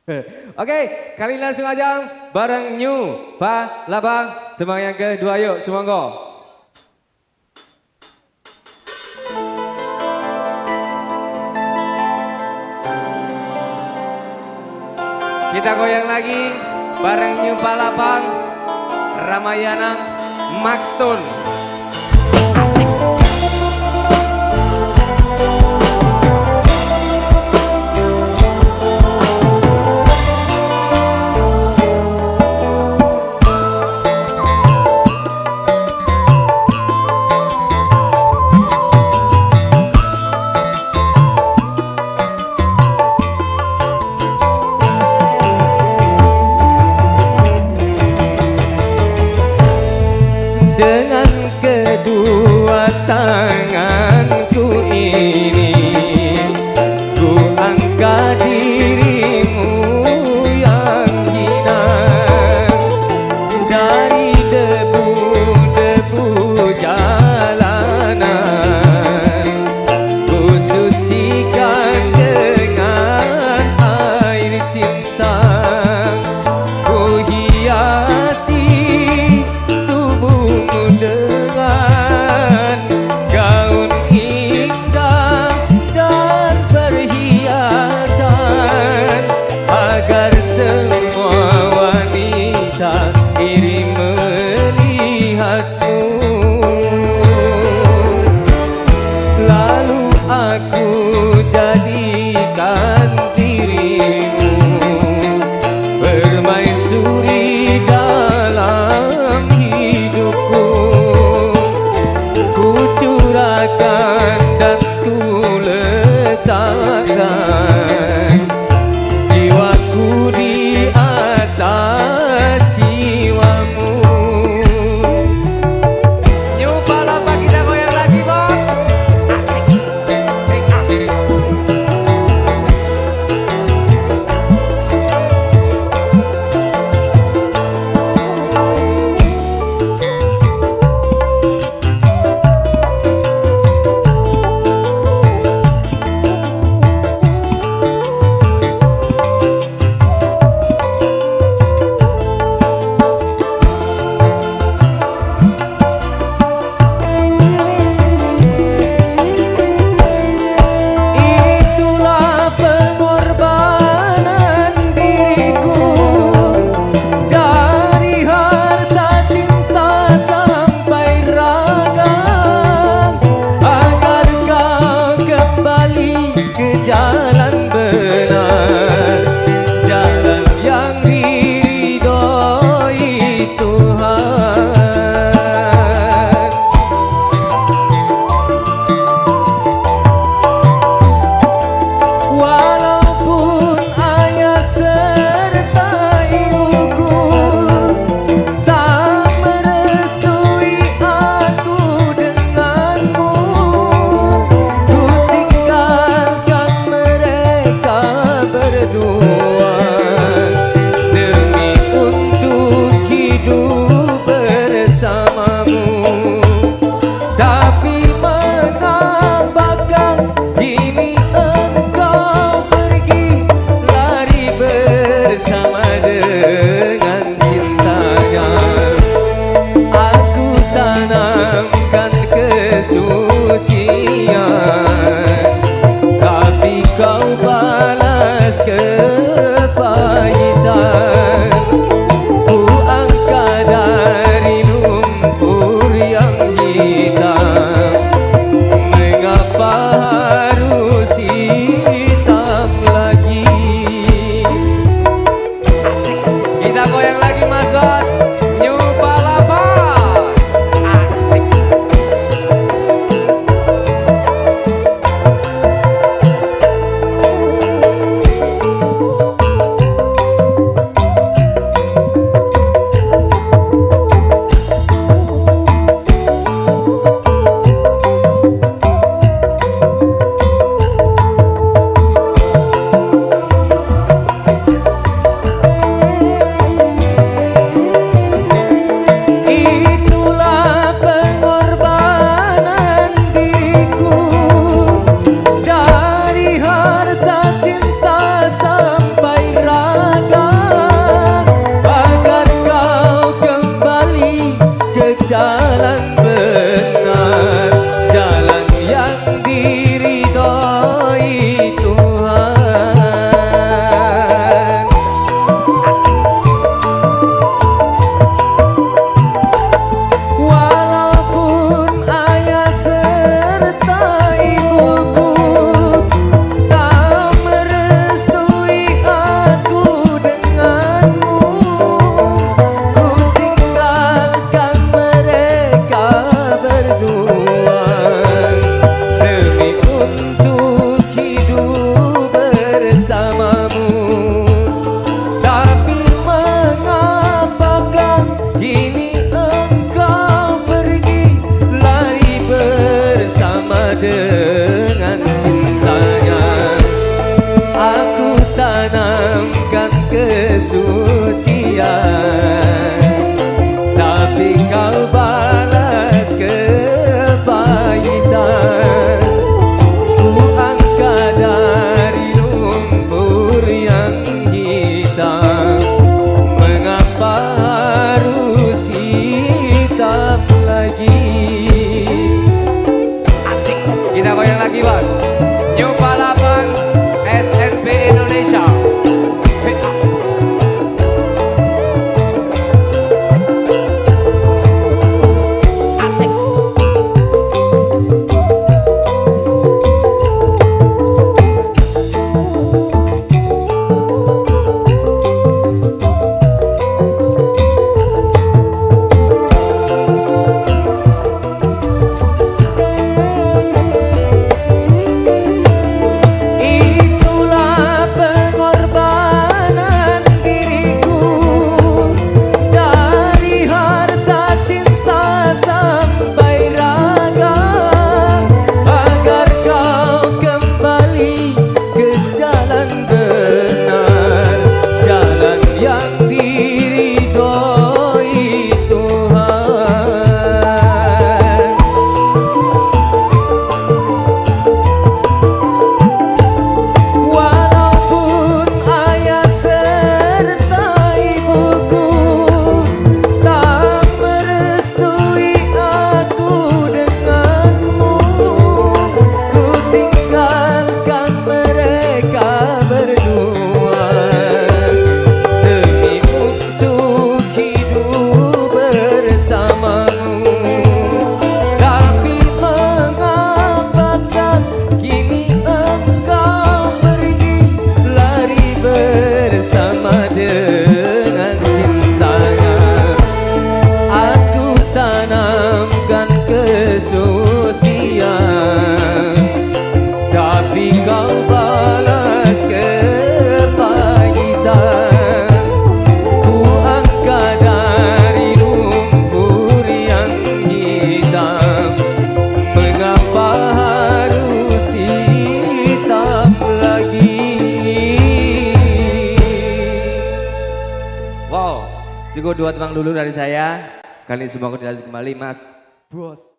Oke, kali langsung aja bareng New Palapa. Tembang yang kedua yuk, semoga. Kita goyang lagi bareng New Palapa, Ramayana, Max Stone. Dengan kedua tanganku ini ku angkat dirimu yang hina dari debu-debu jalanan. Ku sucikan dengan air cinta, ku hiasi dengan gaun indah dan perhiasan, agar semua wanita iri melihatmu. Lalu aku jadikan dirimu permaisuri dalam hidupku. Ku curahkan dan ku letakkan jiwaku di atas jiwamu. New Palapa, kita goyang lagi bos. Asik. Jalan benar, jalan yang diridhoi Tuhan. Walaupun ayah serta ibuku tak merestui aku denganmu, ku tinggalkan mereka berdua demi untuk hidup bersamamu. Tapi mengapakah kini engkau pergi lari bersama dengan cintanya? Aku tanamkan kesucian, tapi kau balas kepahitan. Ku angkat dari lumpur yang hitam, mengapa harus hitam lagi? Kita goyang lagi mas bos. New Palapa. Asik. kesucian, tapi kau balas kepahitan. Ku angkat dari lumpur yang hitam, mengapa harus hitam lagi? Kita goyang lagi bos. New Palabang SNP Indonesia. Tapi kau balas kepahitan. Ku angkat dari lumpur yang hitam, mengapa harus hitam lagi? Wow, cukup 2 tembang dulu dari saya. Kali ini semua aku dilanjut kembali Mas Bos.